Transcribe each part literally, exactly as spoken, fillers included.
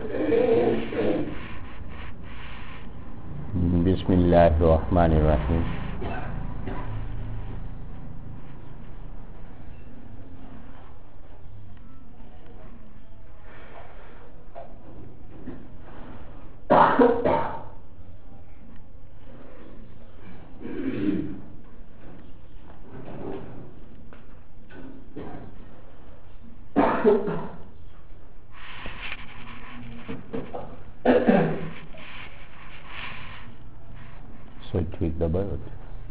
بسم اللہ الرحمن الرحیم. سوئی ٹھیک دبائے ہوتے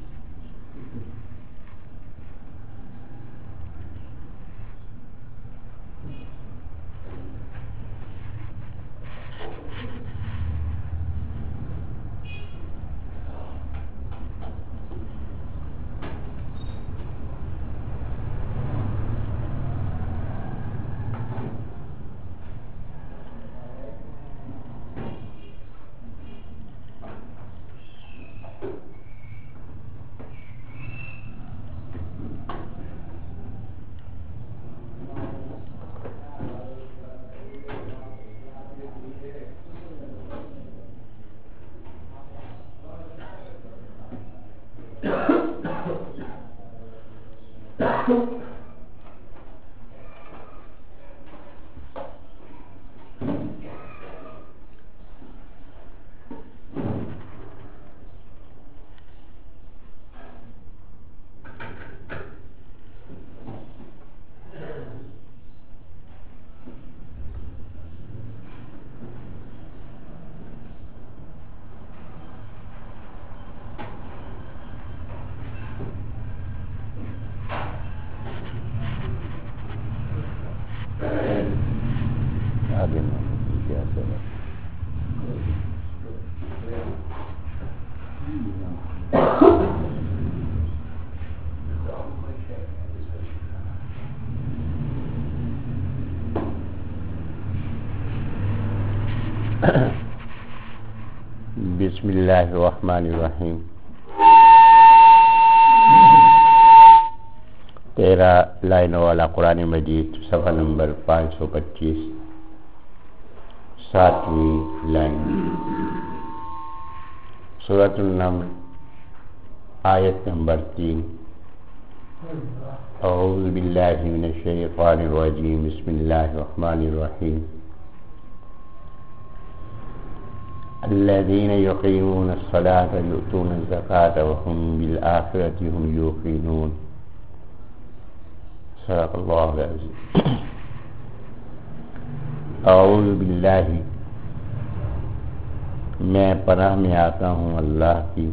آگے کیا سر بسم اللہ الرحمن الرحیم. تیرہ لائنوں والا قرآن مجید صفحہ نمبر پانچ سو پچیس ساتویں لائن سورۃ النمل آیت نمبر تین. اعوذ باللہ من الشیطان الرجیم بسم اللہ الرحمن الرحیم. الذين يقيمون الصلاة ويؤتون الزكاة وهم بالآخرة هم يوقنون. صدق اللہ العظیم. اعوذ باللہ میں پناہ میں آتا ہوں اللہ کی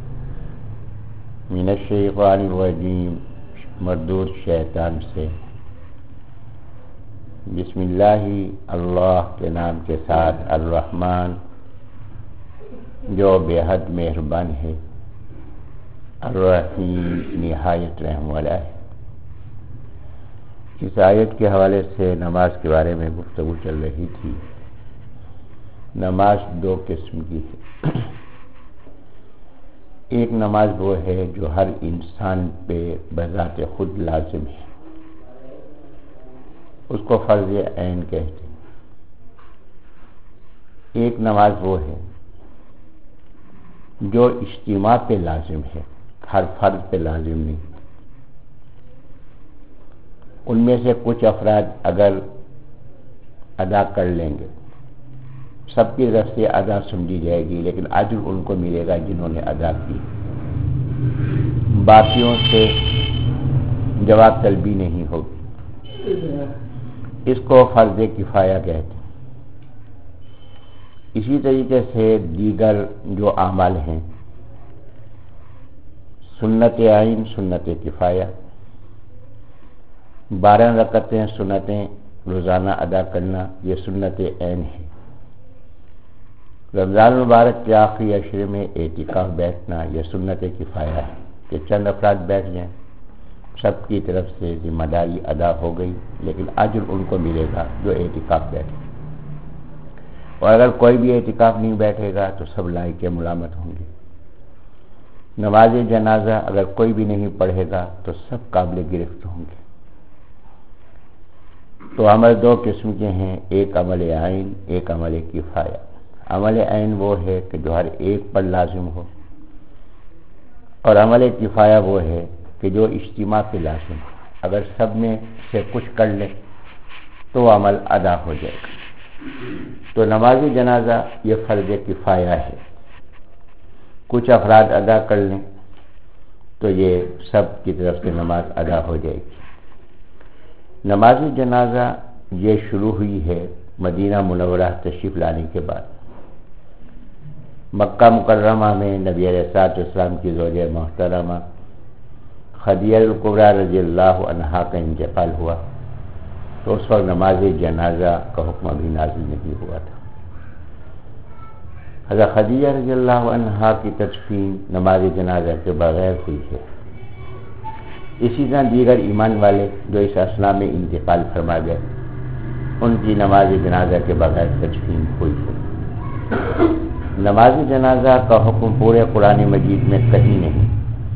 من الشیطان الرجیم مردود شیطان سے. بسم اللہ اللہ کے نام کے ساتھ الرحمن جو بے حد مہربان ہے الرحیم نہایت رحم والا ہے. اس آیت کے حوالے سے نماز کے بارے میں گفتگو چل رہی تھی. نماز دو قسم کی ہے. ایک نماز وہ ہے جو ہر انسان پہ بذات خود لازم ہے, اس کو فرض عین کہتے ہیں. ایک نماز وہ ہے جو اجتماع پہ لازم ہے, ہر فرد پہ لازم نہیں. ان میں سے کچھ افراد اگر ادا کر لیں گے سب کی طرف سے ادا سمجھی جائے گی, لیکن اجر ان کو ملے گا جنہوں نے ادا کی. باقیوں سے جواب طلبی نہیں ہوگی. اس کو فرض کفایہ کہتے ہیں. اسی طریقے سے دیگر جو اعمال ہیں سنت عین سنت کفایہ, بارہ رکعتیں سنتیں روزانہ ادا کرنا یہ سنت عین ہے. رمضان المبارک کے آخری عشرے میں اعتکاف بیٹھنا یہ سنت کفایہ ہے کہ چند افراد بیٹھ جائیں, سب کی طرف سے ذمہ داری ادا ہو گئی, لیکن اجر ان کو ملے گا جو اعتکاف بیٹھے. اور اگر کوئی بھی اعتکاف نہیں بیٹھے گا تو سب لائق ملامت ہوں گے. نماز جنازہ اگر کوئی بھی نہیں پڑھے گا تو سب قابل گرفت ہوں گے. تو عمل دو قسم کے ہیں، ایک عمل عین، ایک عمل کفایہ۔ عمل عین وہ ہے کہ جو ہر ایک پر لازم ہو، اور عمل کفایہ وہ ہے کہ جو اجتماع پہ لازم ہو، اگر سب میں سے کچھ کر لے تو عمل ادا ہو جائے گا۔ تو نماز جنازہ یہ فرض کفایہ ہے، کچھ افراد ادا کر لیں تو یہ سب کی طرف سے نماز ادا ہو جائے گی۔ نماز جنازہ یہ شروع ہوئی ہے مدینہ منورہ تشریف لانے کے بعد۔ مکہ مکرمہ میں نبی علیہ الصلوۃ والسلام کی زوجہ محترمہ خدیجہ الکبریٰ رضی اللہ عنہا کا انتقال ہوا تو اس وقت نماز جنازہ کا حکم ابھی نازل نہیں ہوا تھا۔ حضرت خدیجہ رضی اللہ عنہا کی تدفین نماز جنازہ کے بغیر ہوئی ہے۔ اسی طرح دیگر ایمان والے جو اس اثناء میں انتقال فرما گئے ان کی نماز جنازہ کے بغیر تدفین ہوئی ہے۔ نماز جنازہ کا حکم پورے قرآن مجید میں کہیں نہیں،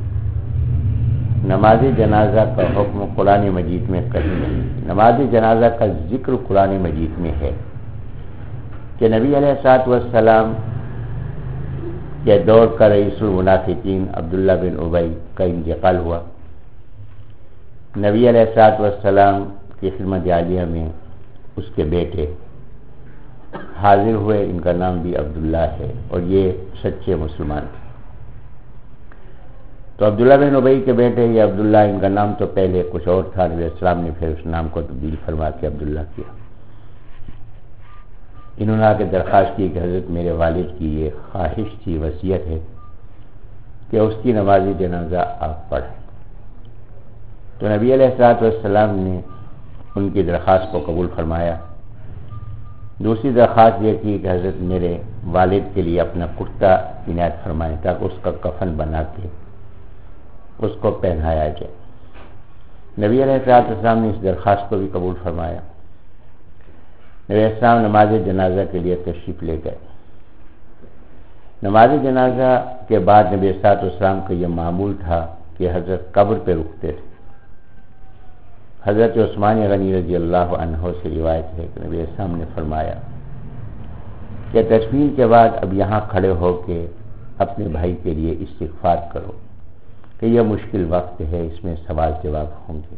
نماز جنازہ کا حکم قرآن مجید میں کہیں نہیں۔ نماز جنازہ کا ذکر قرآن مجید میں ہے کہ نبی علیہ الصلوۃ والسلام کے دور کا رئیس المنافقین عبداللہ بن ابی کا انتقال ہوا۔ نبی علیہ الصلوۃ والسلام کی خدمت عالیہ میں اس کے بیٹے حاضر ہوئے، ان کا نام بھی عبداللہ ہے اور یہ سچے مسلمان تھے۔ تو عبداللہ بن ابی کے بیٹے یہ عبداللہ، ان کا نام تو پہلے کچھ اور تھا، نبی علیہ السلام نے پھر اس نام کو تبدیل فرما کے عبداللہ کیا۔ انہوں نے آ کے درخواست کی کہ حضرت میرے والد کی یہ خواہش تھی، وصیت ہے کہ اس کی نماز جنازہ آپ پڑھیں۔ تو نبی علیہ الصلوۃ والسلام نے ان کی درخواست کو قبول فرمایا۔ دوسری درخواست یہ کی کہ حضرت میرے والد کے لیے اپنا کرتا عنایت فرمائیں تاکہ اس کا کفن بنا کے اس کو پہنایا جائے۔ نبی علیہ الصلوۃ والسلام نے اس درخواست کو بھی قبول فرمایا۔ نبی علیہ السلام نماز جنازہ کے لیے تشریف لے گئے۔ نماز جنازہ کے بعد نبی علیہ الصلوۃ والسلام کا یہ معمول تھا کہ حضرت قبر پہ رکتے تھے۔ حضرت عثمان غنی رضی اللہ عنہ سے روایت ہے کہ نبی علیہ السلام نے فرمایا کہ تدفین کے بعد اب یہاں کھڑے ہو کے اپنے بھائی کے لیے استغفار کرو کہ یہ مشکل وقت ہے، اس میں سوال جواب ہوں گے۔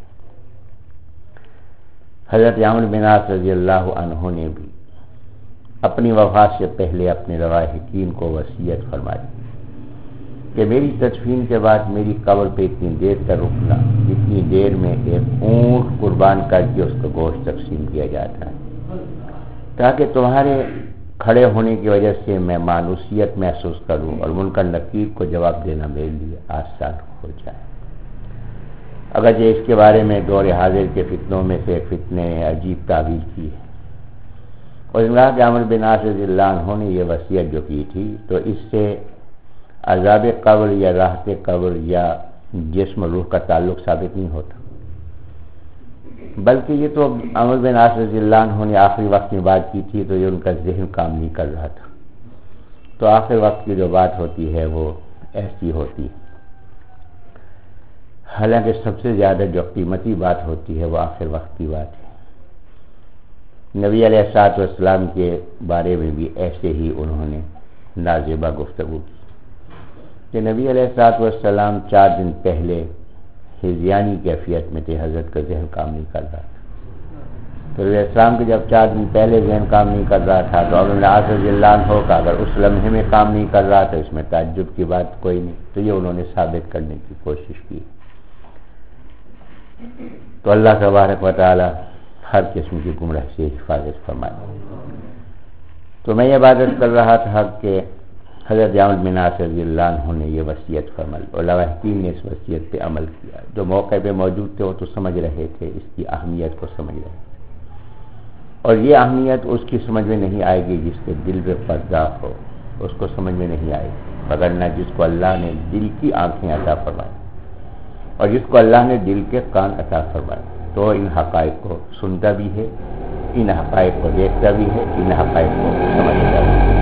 حضرت عمرو بن عاص رضی اللہ عنہ نے بھی اپنی وفات سے پہلے اپنے لواحقین کو وصیت فرمائی کہ میری تدفین کے بعد میری قبر پہ اتنی دیر تک رکنا جتنی دیر میں ایک اونٹ قربان کر کے اس کا گوشت تقسیم کیا جاتا ہے، تاکہ تمہارے کھڑے ہونے کی وجہ سے میں مانوسیت محسوس کروں اور منکر نکیر کو جواب دینا میرے لیے آسان ہو جائے۔ اگرچہ اس کے بارے میں دور حاضر کے فتنوں میں سے ایک فتنے عجیب تعبیر کی ہے، اور ان کہ عمرو بن عاص رضی اللہ عنہ نے یہ وصیت جو کی تھی تو اس سے عذاب قبر یا راحت قبر یا جسم روح کا تعلق ثابت نہیں ہوتا، بلکہ یہ تو عمرو بن عاص رضی اللہ عنہ نے آخری وقت میں بات کی تھی تو یہ ان کا ذہن کام نہیں کر رہا تھا، تو آخر وقت کی جو بات ہوتی ہے وہ ایسی ہوتی ہے۔ حالانکہ سب سے زیادہ جو قیمتی بات ہوتی ہے وہ آخر وقت کی بات ہے۔ نبی علیہ الصلوۃ والسلام کے بارے میں بھی ایسے ہی انہوں نے نازیبہ گفتگو کی کہ نبی علیہ الصلوۃ والسلام چار دن پہلے ہذیانی کیفیت میں تھے، حضرت کا ذہن کام نہیں کر رہا تھا۔ تو نبی علیہ السلام کے جب چار دن پہلے ذہن کام نہیں کر رہا تھا تو عمرو بن عاص رضی اللہ عنہ کا اگر اس لمحے میں کام نہیں کر رہا تھا، اس میں تعجب کی بات کوئی نہیں، تو یہ انہوں نے ثابت کرنے کی کوشش کی۔ تو اللہ تبارک و تعالی ہر قسم کی گمراہی سے حفاظت فرمائے۔ تو میں یہ عبادت کر رہا تھا کہ حضرت عمرو بن عاص رضی اللہ عنہ نے یہ وصیت فرمائی اور لواحقین نے اس وصیت پہ عمل کیا۔ جو موقع پہ موجود تھے وہ تو سمجھ رہے تھے، اس کی اہمیت کو سمجھ رہے تھے، اور یہ اہمیت اس کی سمجھ میں نہیں آئے گی جس کے دل پہ پردہ ہو، اس کو سمجھ میں نہیں آئے گی، وگرنہ جس کو اللہ نے دل کی آنکھیں عطا فرمائی اور جس کو اللہ نے دل کے کان عطا فرمائے تو ان حقائق کو سنتا بھی ہے، ان حقائق کو دیکھتا بھی ہے، ان حقائق کو سمجھتا بھی ہے۔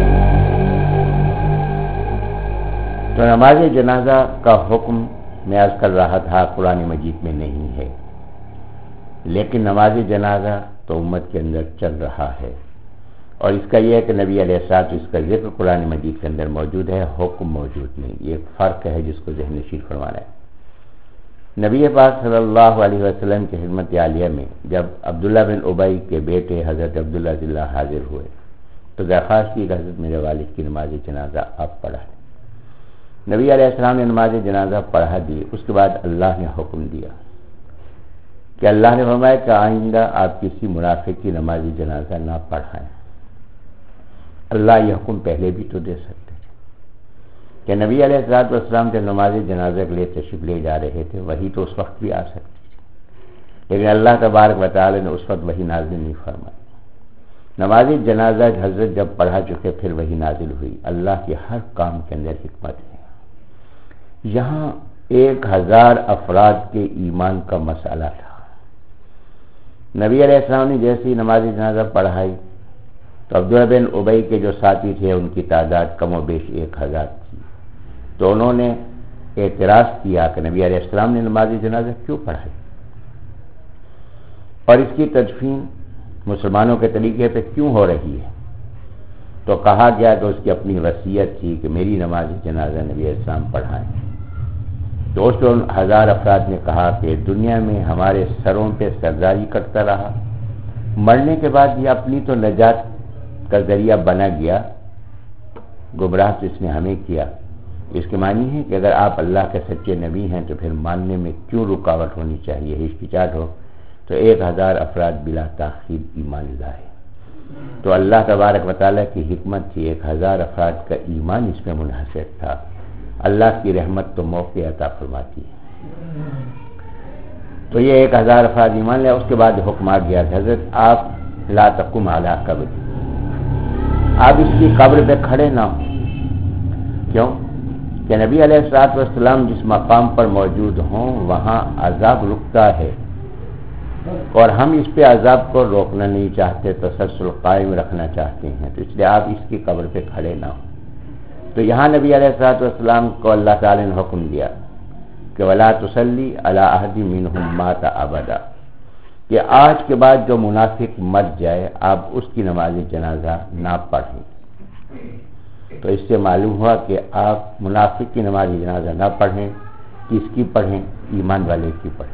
تو نماز جنازہ کا حکم میں عرض کر رہا تھا قرآن مجید میں نہیں ہے، لیکن نماز جنازہ تو امت کے اندر چل رہا ہے، اور اس کا یہ ہے کہ نبی علیہ السلام اس کا ذکر قرآن مجید کے اندر موجود ہے، حکم موجود نہیں۔ یہ ایک فرق ہے جس کو ذہن نشین فرمانا ہے۔ نبی پاک صلی اللہ علیہ وسلم کی خدمت عالیہ میں جب عبداللہ بن ابی کے بیٹے حضرت عبداللہ رضی اللہ حاضر ہوئے تو درخواست کی کہ حضرت میرے والد کی نماز جنازہ آپ پڑھا دیں۔ نبی علیہ السلام نے نماز جنازہ پڑھا دی۔ اس کے بعد اللہ نے حکم دیا کہ اللہ نے فرمایا کہ آئندہ آپ کسی منافق کی نماز جنازہ نہ پڑھائیں۔ اللہ یہ حکم پہلے بھی تو دے سکتے تھے کہ نبی علیہ الصلوۃ والسلام جب نماز جنازہ کے لیے تشریف لے جا رہے تھے وہی تو اس وقت بھی آ سکتی تھی، لیکن اللہ تبارک و تعالی نے اس وقت وہی نازل نہیں فرمائی۔ نماز جنازہ حضرت جب پڑھا چکے پھر وہی نازل ہوئی۔ اللہ کے ہر کام کے اندر حکمت ہے۔ یہاں ایک ہزار افراد کے ایمان کا مسئلہ تھا۔ نبی علیہ السلام نے جیسی نماز جنازہ پڑھائی تو عبداللہ بن ابی کے جو ساتھی تھے ان کی تعداد کم و بیش ایک ہزار تھی، تو انہوں نے اعتراض کیا کہ نبی علیہ السلام نے نماز جنازہ کیوں پڑھائی، اور اس کی تدفین مسلمانوں کے طریقے پہ کیوں ہو رہی ہے؟ تو کہا گیا کہ اس کی اپنی وصیت تھی کہ میری نماز جنازہ نبی علیہ السلام پڑھائیں۔ تو اس ان ہزار افراد نے کہا کہ دنیا میں ہمارے سروں پہ سرداری کرتا رہا، مرنے کے بعد یہ اپنی تو نجات کا ذریعہ بنا گیا، گمراہ تو اس نے ہمیں کیا۔ اس کے معنی ہے کہ اگر آپ اللہ کے سچے نبی ہیں تو پھر ماننے میں کیوں رکاوٹ ہونی چاہیے، ہچکچاہٹ ہو؟ تو ایک ہزار افراد بلا تاخیر ایمان لائے۔ تو اللہ تبارک و تعالیٰ کی حکمت تھی، ایک ہزار افراد کا ایمان اس میں منحصر تھا۔ اللہ کی رحمت تو موقع عطا فرماتی ہے۔ تو یہ ایک ہزار افراد ایمان لیا۔ اس کے بعد حکم آ گیا کہ حضرت آپ لا تقم علی قبر، آپ اس کی قبر پہ کھڑے نہ ہوں۔ کیوں؟ کہ نبی علیہ الصلوۃ والسلام جس مقام پر موجود ہوں وہاں عذاب رکتا ہے، اور ہم اس پہ عذاب کو روکنا نہیں چاہتے، تسلسل قائم رکھنا چاہتے ہیں، تو اس لیے آپ اس کی قبر پہ کھڑے نہ ہوں۔ تو یہاں نبی علیہ الصلوۃ والسلام کو اللہ تعالی نے حکم دیا کہ ولا تصلی علی احد منهم مات ابدا، کہ آج کے بعد جو منافق مر جائے آپ اس کی نماز جنازہ نہ پڑھیں۔ تو اس سے معلوم ہوا کہ آپ منافق کی نماز جنازہ نہ پڑھیں، کس کی پڑھیں؟ ایمان والے کی پڑھیں۔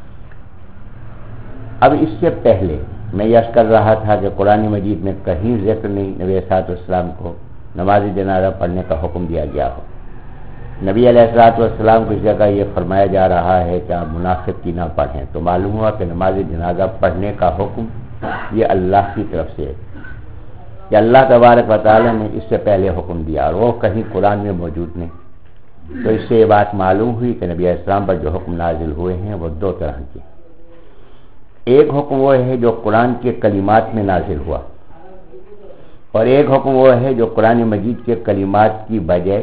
اب اس سے پہلے میں یہ کر رہا تھا کہ قرآن مجید میں کہیں ذکر نہیں نبی علیہ الصلوۃ والسلام کو نماز جنازہ پڑھنے کا حکم دیا گیا ہو۔ نبی علیہ الصلوۃ والسلام کو اس جگہ یہ فرمایا جا رہا ہے کہ آپ منافق کی نہ پڑھیں، تو معلوم ہوا کہ نماز جنازہ پڑھنے کا حکم یہ اللہ کی طرف سے ہے، کہ اللہ تبارک و تعالی نے اس سے پہلے حکم دیا اور وہ کہیں قرآن میں موجود نہیں۔ تو اس سے یہ بات معلوم ہوئی کہ نبی علیہ السلام پر جو حکم نازل ہوئے ہیں وہ دو طرح کے، ایک حکم وہ ہے جو قرآن کے کلمات میں نازل ہوا، اور ایک حکم وہ ہے جو قرآن مجید کے کلمات کی بجائے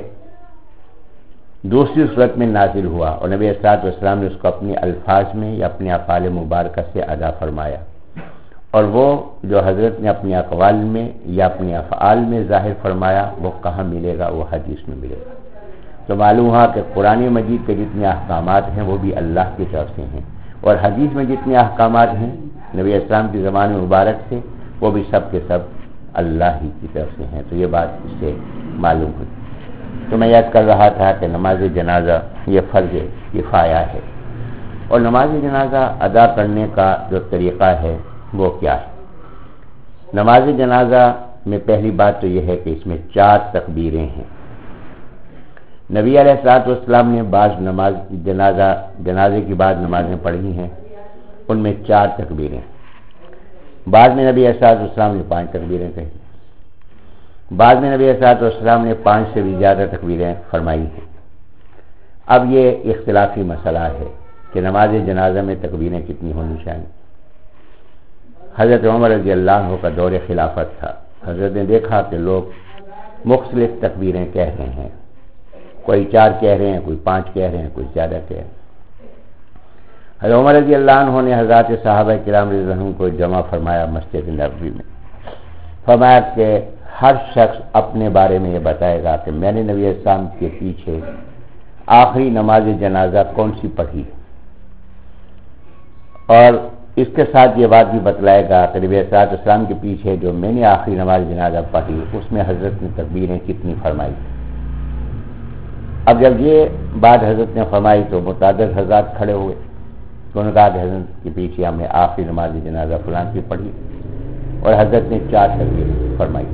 دوسری صورت میں نازل ہوا، اور نبی صلی اللہ علیہ وسلم نے اس کو اپنے الفاظ میں یا اپنے افعال مبارکہ سے ادا فرمایا، اور وہ جو حضرت نے اپنے اقوال میں یا اپنے افعال میں ظاہر فرمایا وہ کہاں ملے گا؟ وہ حدیث میں ملے گا۔ تو معلوم ہوا کہ قرآن مجید کے جتنے احکامات ہیں وہ بھی اللہ کی طرف سے ہیں، اور حدیث میں جتنے احکامات ہیں نبی اسلام کی زبان مبارک سے وہ بھی سب کے سب اللہ ہی کی طرف سے ہیں۔ تو یہ بات اس سے معلوم ہوئی۔ تو میں یاد کر رہا تھا کہ نماز جنازہ یہ فرض کفایہ ہے، اور نماز جنازہ ادا کرنے کا جو طریقہ ہے وہ کیا ہے؟ نماز جنازہ میں پہلی بات تو یہ ہے کہ اس میں چار تکبیریں ہیں۔ نبی علیہ الصلوۃ والسلام نے بعض نماز جنازہ جنازے کی بعض نمازیں پڑھی ہیں، ان میں چار تکبیریں، بعد میں نبی علیہ الصلوۃ والسلام نے پانچ تکبیریں کہی، بعد میں نبی علیہ الصلوۃ والسلام نے پانچ سے بھی زیادہ تکبیریں فرمائی ہیں۔ اب یہ اختلافی مسئلہ ہے کہ نماز جنازہ میں تکبیریں کتنی ہونی چاہیے۔ حضرت عمر رضی اللہ عنہ کا دور خلافت تھا، حضرت نے دیکھا کہ لوگ مختلف تکبیریں کہہ رہے ہیں، کوئی چار کہہ رہے ہیں، کوئی پانچ کہہ رہے ہیں، کوئی زیادہ کہہ رہے ہیں۔ حضرت عمر رضی اللہ عنہ نے حضرات صحابہ کرام رضی اللہ عنہم کو جمع فرمایا مسجد نبوی میں، فرمایا کہ ہر شخص اپنے بارے میں یہ بتائے گا کہ میں نے نبی علیہ السلام کے پیچھے آخری نماز جنازہ کون سی پڑھی، اور اس کے ساتھ یہ بات بھی بتلائے گا کہ نبی صلی اللہ علیہ وسلم کے پیچھے جو میں نے آخری نماز جنازہ پڑھی اس میں حضرت نے تکبیریں کتنی فرمائی. اب جب یہ بات حضرت نے فرمائی تو متعدد حضرات کھڑے ہوئے. انہوں نے کہا کہ حضرت کے پیچھے ہم نے آخری نماز جنازہ فلاں کی پڑھی اور حضرت نے چار تکبیریں فرمائی.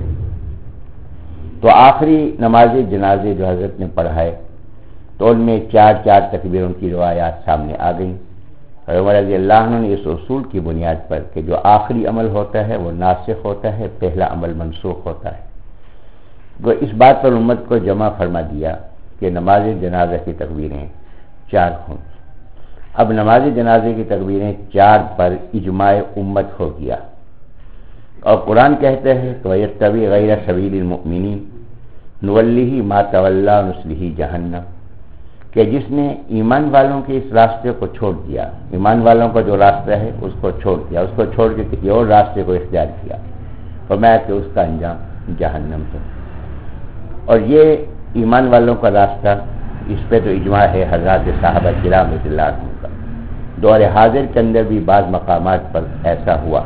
تو آخری نماز جنازے جو حضرت نے پڑھائے تو ان میں چار چار تکبیروں کی روایات سامنے آ گئیں. عمر رضی اللہ عنہ نے اس اصول کی بنیاد پر کہ جو آخری عمل ہوتا ہے وہ ناسخ ہوتا ہے، پہلا عمل منسوخ ہوتا ہے، وہ اس بات پر امت کو جمع فرما دیا کہ نماز جنازہ کی تکبیریں چار ہوں. اب نماز جنازے کی تکبیریں چار پر اجماع امت ہو گیا اور قرآن کہتے ہیں تو یتبع غیر سبیل المؤمنین نولہ ما تولی ونصلہ جہنم، کہ جس نے ایمان والوں کے اس راستے کو چھوڑ دیا، ایمان والوں کا جو راستہ ہے اس کو چھوڑ دیا، اس کو چھوڑ کے کسی اور راستے کو اختیار کیا، فرمایا کہ اس کا انجام جہنم ہے. اور یہ ایمان والوں کا راستہ، اس پہ تو اجماع ہے حضرات صحابہ کرام رضی اللہ عنہ کا. دور حاضر کے اندر بھی بعض مقامات پر ایسا ہوا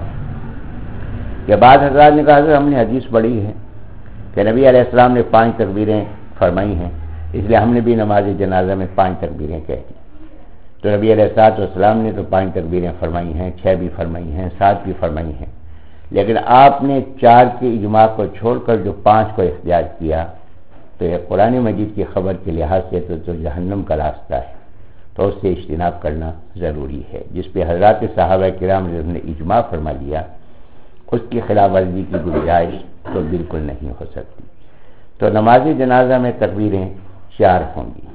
کہ بعض حضرات نے کہا کہ ہم نے حدیث پڑھی ہے کہ نبی علیہ السلام نے پانچ تکبیریں فرمائی ہیں، اس لیے ہم نے بھی نماز جنازہ میں پانچ تکبیریں کہہ دی. تو نبی علیہ الصلوۃ والسلام نے تو پانچ تکبیریں فرمائی ہیں، چھ بھی فرمائی ہیں، سات بھی فرمائی ہیں، لیکن آپ نے چار کے اجماع کو چھوڑ کر جو پانچ کو اختیار کیا تو یہ قرآن مجید کی خبر کے لحاظ سے تو, تو جہنم کا راستہ ہے، تو اس سے اجتناب کرنا ضروری ہے. جس پہ حضرات صحابہ کرام نے اجماع فرما لیا اس کی خلاف ورزی کی گنجائش تو بالکل نہیں ہو سکتی. تو نماز جنازہ میں تکبیریں چار ہوں گی.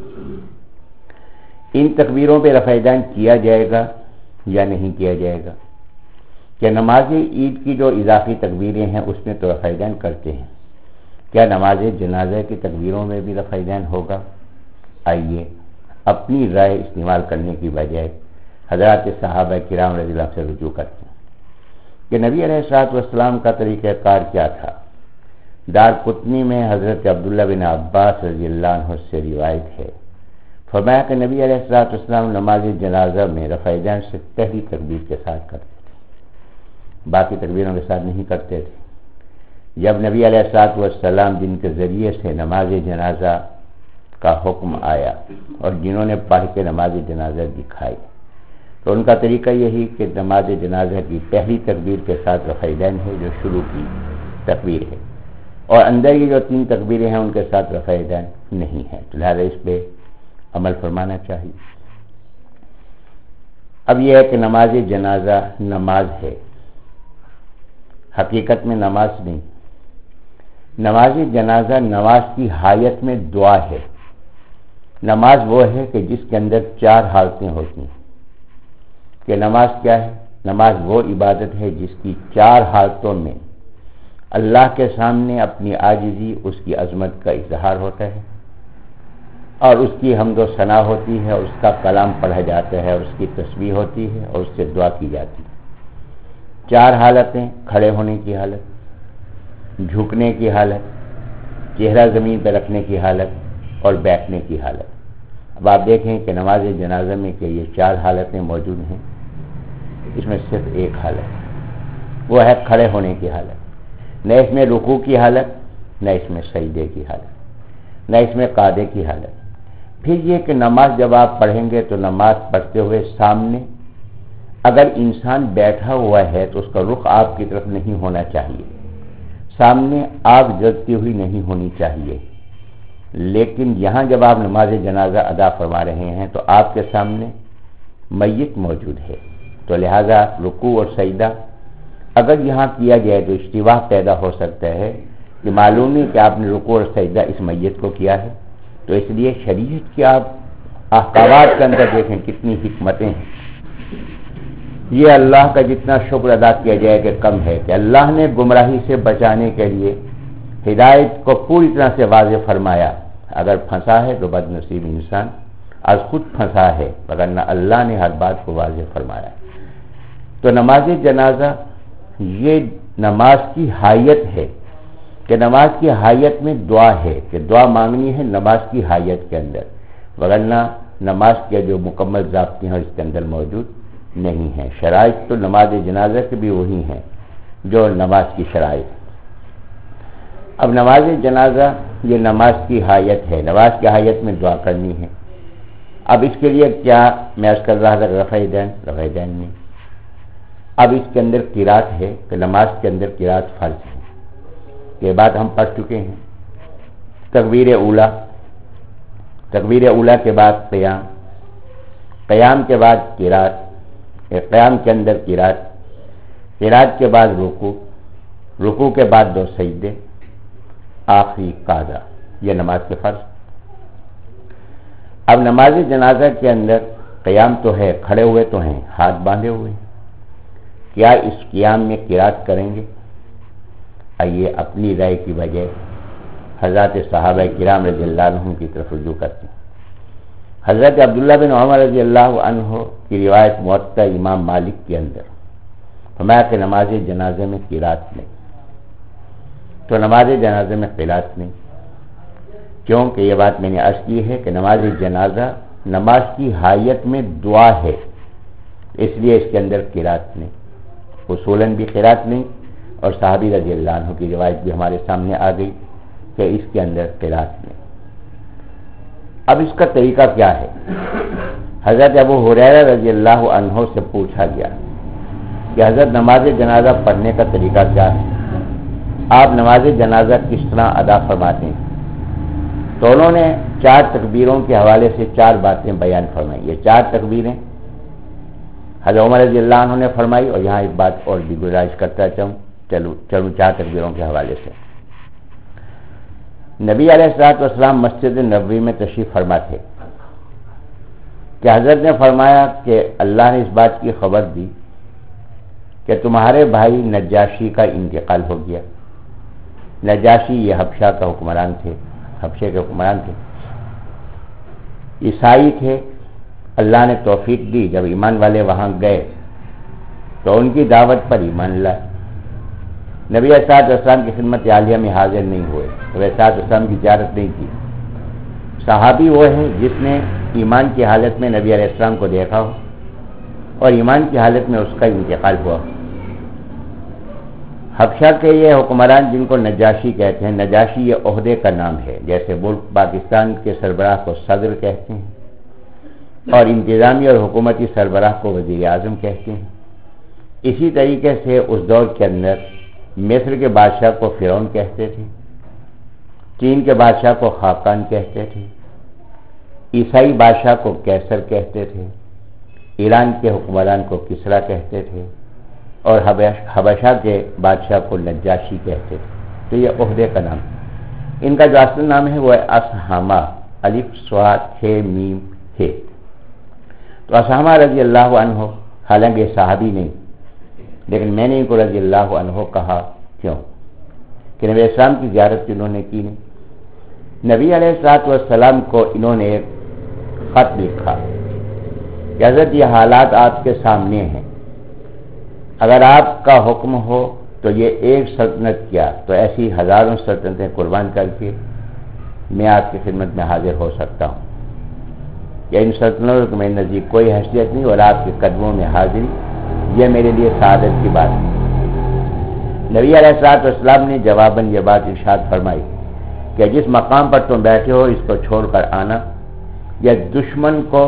ان تکبیروں پہ رفع دین کیا جائے گا یا نہیں کیا جائے گا؟ کیا نماز عید کی جو اضافی تکبیریں ہیں اس میں تو رفع دین کرتے ہیں، کیا نماز جنازہ کی تکبیروں میں بھی رفع دین ہوگا؟ آئیے اپنی رائے استعمال کرنے کی بجائے حضرات صحابہ کرام رضی اللہ سے رجوع کرتے ہیں کہ نبی علیہ الصلوۃ والسلام کا طریقہ کار کیا تھا. دار قطنی میں حضرت عبداللہ بن عباس رضی اللہ عنہ سے روایت ہے، فرمایا کہ نبی علیہ الصلوۃ والسلام نماز جنازہ میں رفع دین سے پہلی تکبیر کے ساتھ کرتے تھے، باقی تکبیروں کے ساتھ نہیں کرتے تھے. جب نبی علیہ الصلوۃ والسلام جن کے ذریعے سے نماز جنازہ کا حکم آیا اور جنہوں نے پڑھ کے نماز جنازہ دکھائی تو ان کا طریقہ یہی کہ نماز جنازہ کی پہلی تکبیر کے ساتھ رفع دین ہے جو شروع کی تکبیر ہے، اور اندر کی جو تین تکبیریں ہیں ان کے ساتھ رفع دین نہیں ہے. تو لہٰذا اس پہ عمل فرمانا چاہیے. اب یہ ہے کہ نماز جنازہ نماز ہے، حقیقت میں نماز نہیں. نماز جنازہ نماز کی حالت میں دعا ہے. نماز وہ ہے کہ جس کے اندر چار حالتیں ہوتی ہیں. کہ نماز کیا ہے؟ نماز وہ عبادت ہے جس کی چار حالتوں میں اللہ کے سامنے اپنی عاجزی، اس کی عظمت کا اظہار ہوتا ہے اور اس کی حمد و ثنا ہوتی ہے، اس کا کلام پڑھا جاتا ہے، اس کی تسبیح ہوتی ہے اور اس سے دعا کی جاتی ہے. چار حالتیں: کھڑے ہونے کی حالت، جھکنے کی حالت، چہرہ زمین پہ رکھنے کی حالت اور بیٹھنے کی حالت. اب آپ دیکھیں کہ نماز جنازہ میں کہ یہ چار حالتیں موجود ہیں، اس میں صرف ایک حالت وہ ہے کھڑے ہونے کی حالت. نہ اس میں رکوع کی حالت، نہ اس میں سجدے کی حالت، نہ اس میں قعدے کی حالت. پھر یہ کہ نماز جب آپ پڑھیں گے تو نماز پڑھتے ہوئے سامنے اگر انسان بیٹھا ہوا ہے تو اس کا رخ آپ کی طرف نہیں ہونا چاہیے، سامنے آگ جلتی ہوئی نہیں ہونی چاہیے. لیکن یہاں جب آپ نماز جنازہ ادا فرما رہے ہیں تو آپ کے سامنے میت موجود ہے، تو لہذا رکوع اور سجدہ اگر یہاں کیا جائے تو اشتباہ پیدا ہو سکتا ہے کہ معلوم نہیں کہ آپ نے رکوع اور سجدہ اس میت کو کیا ہے. تو اس لیے شریعت کے آپ احکامات کے اندر دیکھیں کتنی حکمتیں ہیں. یہ اللہ کا جتنا شکر ادا کیا جائے کہ کم ہے کہ اللہ نے گمراہی سے بچانے کے لیے ہدایت کو پوری طرح سے واضح فرمایا. اگر پھنسا ہے تو بد نصیب انسان آج خود پھنسا ہے، وگرنہ اللہ نے ہر بات کو واضح فرمایا. تو نماز جنازہ یہ نماز کی حیت ہے کہ نماز کی حیت میں دعا ہے کہ دعا مانگنی ہے نماز کی حیت کے اندر، وگرنہ نماز کے جو مکمل ضابطے ہیں اس کے اندر موجود نہیں ہیں. شرائط تو نماز جنازہ کے بھی وہی ہیں جو نماز کی شرائط. اب نماز جنازہ یہ نماز کی حیت ہے، نماز کی حیت میں دعا کرنی ہے. اب اس کے لیے کیا میں عرض کر رہا تھا رفع دین رفع دین نہیں. اب اس کے اندر قرات ہے کہ نماز کے اندر قرات فرض ہے. یہ بات ہم پڑھ چکے ہیں. تکبیر اولا، تکبیر اولا کے بعد قیام، قیام کے بعد قرات، قیام کے اندر قرات، قرات کے بعد رکوع، رکوع کے بعد دو سجدے، آخری قاعدہ. یہ نماز کے فرض. اب نماز جنازہ کے اندر قیام تو ہے، کھڑے ہوئے تو ہیں، ہاتھ باندھے ہوئے. کیا اس قیام میں قرات کریں گے؟ آئیے اپنی رائے کی وجہ حضرات صحابہ کرام رضی اللہ عنہم کی طرف رجوع کرتے ہیں. حضرت عبداللہ بن عمر رضی اللہ عنہ کی روایت موطا امام مالک کے اندر فرمایا کہ نماز جنازے میں قرات نہیں. تو نماز جنازے میں قرات نہیں، کیونکہ یہ بات میں نے عرض کی ہے کہ نماز جنازہ نماز کی حیت میں دعا ہے، اس لیے اس کے اندر قرات نہیں. اصولاً بھی قرات نہیں، اور صحابی رضی اللہ عنہ کی روایت بھی ہمارے سامنے آ گئی کہ اس کے اندر قرات نہیں. اب اس کا طریقہ کیا ہے؟ حضرت ابو ہریرہ رضی اللہ عنہ سے پوچھا گیا کہ حضرت نماز جنازہ پڑھنے کا طریقہ کیا ہے، آپ نماز جنازہ کس طرح ادا فرماتے ہیں؟ تو انہوں نے چار تکبیروں کے حوالے سے چار باتیں بیان فرمائی. یہ چار تکبیریں حضرت عمر رضی اللہ عنہ نے فرمائی، اور یہاں ایک بات اور بھی گزارش کرتا چاہوں چلو چلو چار تکبیروں کے حوالے سے. نبی علیہ الصلوۃ والسلام مسجد نبوی میں تشریف فرما تھے کہ حضرت نے فرمایا کہ اللہ نے اس بات کی خبر دی کہ تمہارے بھائی نجاشی کا انتقال ہو گیا. نجاشی یہ حبشہ کا حکمران تھے، حبشے کے حکمران تھے، عیسائی تھے. اللہ نے توفیق دی، جب ایمان والے وہاں گئے تو ان کی دعوت پر ایمان لائے. نبی علیہ الصلوۃ والسلام کی خدمت عالیہ میں حاضر نہیں ہوئے، نبی علیہ الصلوۃ والسلام کی زیارت نہیں کی. صحابی وہ ہے جس نے ایمان کی حالت میں نبی علیہ السلام کو دیکھا ہو اور ایمان کی حالت میں اس کا انتقال ہوا. حبشہ کے یہ حکمران جن کو نجاشی کہتے ہیں، نجاشی یہ عہدے کا نام ہے، جیسے ملک پاکستان کے سربراہ کو صدر کہتے ہیں اور انتظامی اور حکومتی سربراہ کو وزیر اعظم کہتے ہیں. اسی طریقے سے اس دور کے اندر مصر کے بادشاہ کو فرعون کہتے تھے، چین کے بادشاہ کو خاقان کہتے تھے، عیسائی بادشاہ کو کیسر کہتے تھے، ایران کے حکمران کو کسرا کہتے تھے، اور حبشہ کے بادشاہ کو نجاشی کہتے تھے. تو یہ عہدے کا نام. ان کا جو اصل نام ہے وہ ہے اسحامہ، الف صاد ح میم ہ. تو اسحامہ رضی اللہ عنہ حالانکہ صحابی نہیں، لیکن میں نے ان کو رضی اللہ عنہ کہا کیوں کہ نبی اسلام کی زیارت انہوں نے کی نہیں. نبی علیہ الصلوۃ والسلام کو انہوں نے ایک خط لکھا کہ حضرت یہ حالات آپ کے سامنے ہیں، اگر آپ کا حکم ہو تو یہ ایک سلطنت کیا تو ایسی ہزاروں سلطنتیں قربان کر کے میں آپ کی خدمت میں حاضر ہو سکتا ہوں. یا ان سلطنتوں کو میرے نزدیک کوئی حیثیت نہیں، اور آپ کے قدموں میں حاضری یہ میرے لیے سعادت کی بات ہے. نبی علیہ الصلوۃ والسلام نے جواباً یہ بات ارشاد فرمائی کہ جس مقام پر تم بیٹھے ہو اس کو چھوڑ کر آنا یا دشمن کو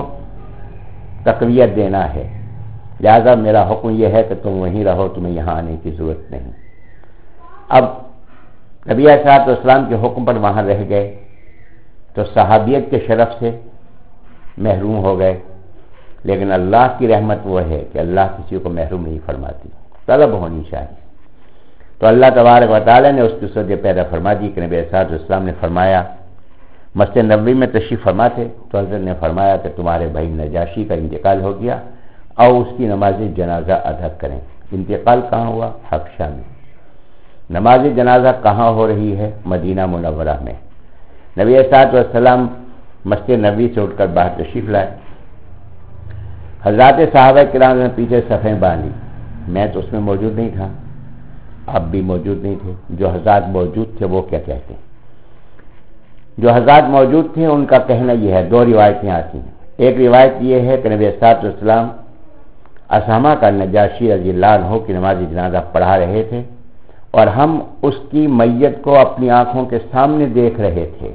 تقویت دینا ہے، لہذا میرا حکم یہ ہے کہ تم وہیں رہو، تمہیں یہاں آنے کی ضرورت نہیں. اب نبی علیہ الصلوۃ والسلام کے حکم پر وہاں رہ گئے تو صحابیت کے شرف سے محروم ہو گئے، لیکن اللہ کی رحمت وہ ہے کہ اللہ کسی کو محروم نہیں فرماتی، طلب ہونی چاہیے. تو اللہ تبارک و تعالیٰ نے اس کی صورت پیدا فرما دی کہ نبی علیہ الصلوۃ والسلام نے فرمایا، مسجد نبوی میں تشریف فرما تھے تو حضرت نے فرمایا کہ تمہارے بھائی نجاشی کا انتقال ہو گیا اور اس کی نماز جنازہ ادا کریں. انتقال کہاں ہوا؟ حبشہ میں. نماز جنازہ کہاں ہو رہی ہے؟ مدینہ منورہ میں. نبی علیہ الصلوۃ والسلام مسجد نبوی سے اٹھ کر باہر تشریف لائے. حضرات صحابہ کرام نے پیچھے صفیں باندھی. میں تو اس میں موجود نہیں تھا، آپ بھی موجود نہیں تھے. جو حضرات موجود تھے وہ کیا کہتے ہیں؟ جو حضرات موجود تھے ان کا کہنا یہ ہے، دو روایتیں آتی ہیں. ایک روایت یہ ہے کہ نبی صلی اللہ علیہ وسلم اسامہ کا نجاشی رضی اللہ عنہ کی نماز جنازہ پڑھا رہے تھے اور ہم اس کی میت کو اپنی آنکھوں کے سامنے دیکھ رہے تھے،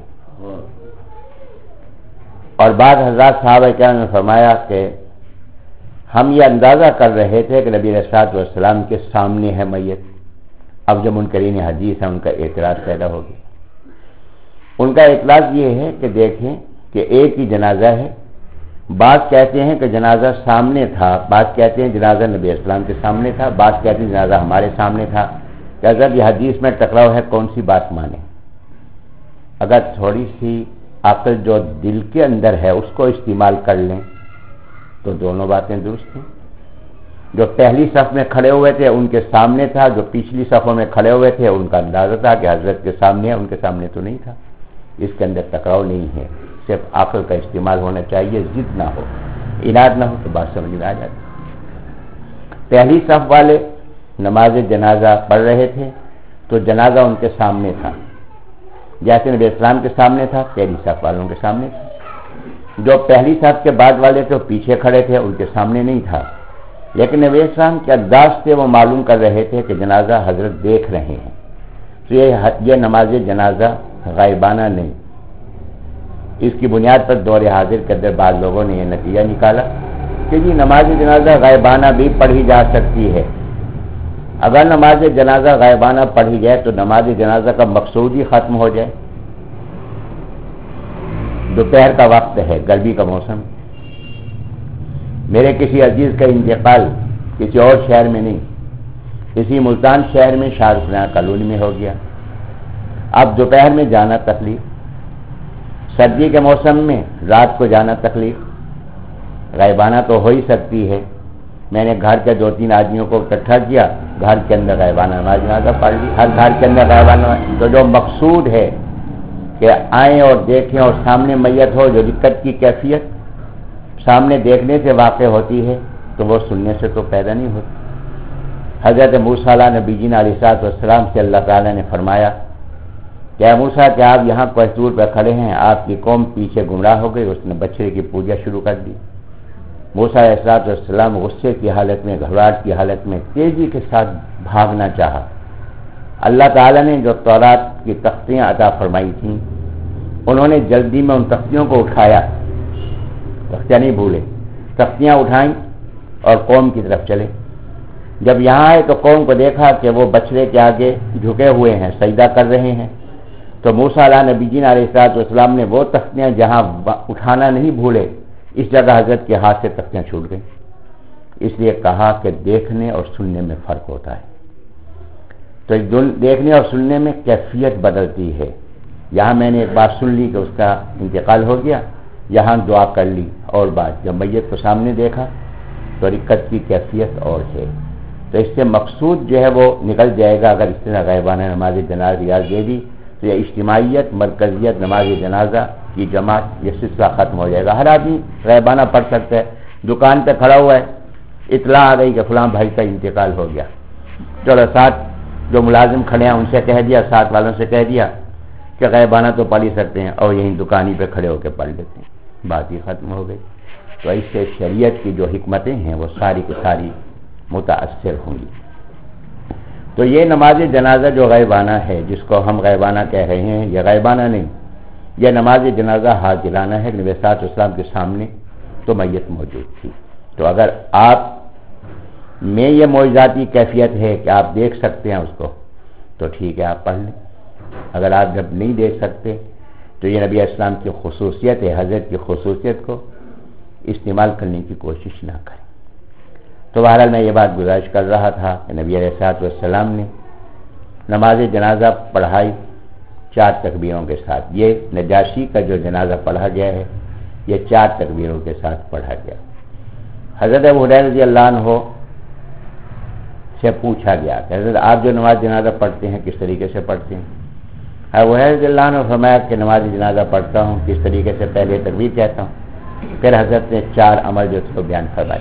اور بعض حضرات صحابہ کرام نے فرمایا کہ ہم یہ اندازہ کر رہے تھے کہ نبی علیہ الصلوۃ والسلام کے سامنے ہے میت۔ اب جب منکرین حدیث ہے ان کا اعتراض پیدا ہو گیا۔ ان کا اعتراض یہ ہے کہ دیکھیں کہ ایک ہی جنازہ ہے، بعض کہتے ہیں کہ جنازہ سامنے تھا، بعض کہتے ہیں جنازہ نبی علیہ السلام کے سامنے تھا، بعض کہ جنازہ ہمارے سامنے تھا، کہ اگر یہ حدیث میں ٹکراؤ ہے کون سی بات مانے؟ اگر تھوڑی سی عقل جو دل کے اندر ہے اس کو استعمال کر لیں تو دونوں باتیں درست ہیں۔ جو پہلی صف میں کھڑے ہوئے تھے ان کے سامنے تھا، جو پچھلی صفوں میں کھڑے ہوئے تھے ان کا اندازہ تھا کہ حضرت کے سامنے ہے، ان کے سامنے تو نہیں تھا۔ اس کے اندر ٹکراؤ نہیں ہے، صرف عقل کا استعمال ہونا چاہیے، ضد نہ ہو، اناد نہ ہو تو بات سمجھ میں آ جاتی۔ پہلی صف والے نماز جنازہ پڑھ رہے تھے تو جنازہ ان کے سامنے تھا، جیسے نبی اسلام کے سامنے تھا پہلی صف والوں کے سامنے تھا۔ جو پہلی صف کے بعد والے تھے پیچھے کھڑے تھے ان کے سامنے نہیں تھا، لیکن نبی اسلام کے انداز سے وہ معلوم کر رہے تھے کہ جنازہ حضرت دیکھ رہے ہیں، تو یہ یہ نماز جنازہ غائبانہ نہیں۔ اس کی بنیاد پر دور حاضر کے اندر بعض لوگوں نے یہ نتیجہ نکالا کہ جی نماز جنازہ غائبانہ بھی پڑھی جا سکتی ہے۔ اگر نماز جنازہ غائبانہ پڑھی جائے تو نماز جنازہ کا مقصود ہی ختم ہو جائے۔ دوپہر کا وقت ہے، گرمی کا موسم، میرے کسی عزیز کا انتقال کسی اور شہر میں نہیں، اسی ملتان شہر میں شاہ رخ کالونی میں ہو گیا۔ اب دوپہر میں جانا تکلیف، سردی کے موسم میں رات کو جانا تکلیف، غائبانہ تو ہو ہی سکتی ہے۔ میں نے گھر کے دو تین آدمیوں کو اکٹھا کیا، گھر کے اندر غائبانہ نماز جنازہ پڑھ لی، ہر گھر کے اندر غائبانہ۔ تو جو مقصود ہے کہ آئیں اور دیکھیں اور سامنے میت ہو، جو دقت کی کیفیت سامنے دیکھنے سے واقع ہوتی ہے تو وہ سننے سے تو پیدا نہیں ہوتی۔ حضرت موسیٰ علیہ نبی جی علیہ الصلوۃ والسلام سے اللہ تعالیٰ نے فرمایا کہ اے موسیٰ کہ آپ یہاں کوہ طور پہ کھڑے ہیں، آپ کی قوم پیچھے گمراہ ہو گئی، اس نے بچڑے کی پوجا شروع کر دی۔ موسیٰ علیہ الصلوۃ والسلام غصے کی حالت میں، گھبراہٹ کی حالت میں تیزی کے ساتھ بھاگنا چاہا۔ اللہ تعالیٰ نے جو تورات کی تختیاں عطا فرمائی تھیں انہوں نے جلدی میں ان تختیوں کو اٹھایا، تختیاں نہیں بھولے، تختیاں اٹھائیں اور قوم کی طرف چلے۔ جب یہاں آئے تو قوم کو دیکھا کہ وہ بچڑے کے آگے جھکے ہوئے ہیں، سجدہ کر رہے ہیں، تو موسیٰ علیہ نبی جی علیہ الصلوۃ والسلام نے وہ تختیاں جہاں اٹھانا نہیں بھولے اس جگہ حضرت کے ہاتھ سے تختیاں چھوٹ گئیں۔ اس لیے کہا کہ دیکھنے اور سننے میں فرق ہوتا ہے، تو دیکھنے اور سننے میں کیفیت بدلتی ہے۔ یہاں میں نے ایک بات سن لی کہ اس کا انتقال ہو گیا، یہاں دعا کر لی، اور بات جب میت کو سامنے دیکھا تو رکت کی کیفیت اور ہے۔ تو اس سے مقصود جو ہے وہ نکل جائے گا۔ اگر اس طرح غائبانہ نماز جنازہ ریاض دے دی تو یہ اجتماعیت، مرکزیت نماز جنازہ کی جماعت، یہ سلسلہ ختم ہو جائے گا۔ ہر آدمی غائبانہ پڑھ سکتا ہے۔ دکان پہ کھڑا ہوا ہے، اطلاع آ گئی کہ فلاں بھائی کا انتقال ہو گیا، چلو ساتھ جو ملازم کھڑے ہیں ان سے کہہ دیا، ساتھ والوں سے کہہ دیا کہ غائبانہ تو پڑھ ہی سکتے ہیں، اور یہیں دکانی پہ کھڑے ہو کے پڑھ لیتے ہیں، بات ہی ختم ہو گئی۔ تو اس سے شریعت کی جو حکمتیں ہیں وہ ساری کی ساری متاثر ہوں گی۔ تو یہ نماز جنازہ جو غائبانہ ہے، جس کو ہم غائبانہ کہہ رہے ہیں، یہ غائبانہ نہیں، یہ نماز جنازہ حاضرانہ ہے۔ نبی صلی اللہ علیہ وسلم کے سامنے تو میت موجود تھی، تو اگر آپ میں یہ معجزاتی کیفیت ہے کہ آپ دیکھ سکتے ہیں اس کو تو ٹھیک ہے، آپ پڑھ لیں۔ اگر آپ جب نہیں دیکھ سکتے تو یہ نبی اسلام کی خصوصیت ہے، حضرت کی خصوصیت کو استعمال کرنے کی کوشش نہ کریں۔ تو بہرحال میں یہ بات گزارش کر رہا تھا کہ نبی علیہ الصلوۃ والسلام نے نماز جنازہ پڑھائی چار تکبیروں کے ساتھ۔ یہ نجاشی کا جو جنازہ پڑھا گیا ہے یہ چار تکبیروں کے ساتھ پڑھا گیا۔ حضرت ابو ہریرہ رضی اللہ عنہ سے پوچھا گیا کہ حضرت آپ جو نماز جنازہ پڑھتے ہیں کس طریقے سے پڑھتے ہیں؟ ابو ہریرہ رضی اللہ عنہ فرمایا کہ نماز جنازہ پڑھتا ہوں کس طریقے سے، پہلے تکبیر کہتا ہوں، پھر حضرت نے چار امر جو تھے بیان فرمائے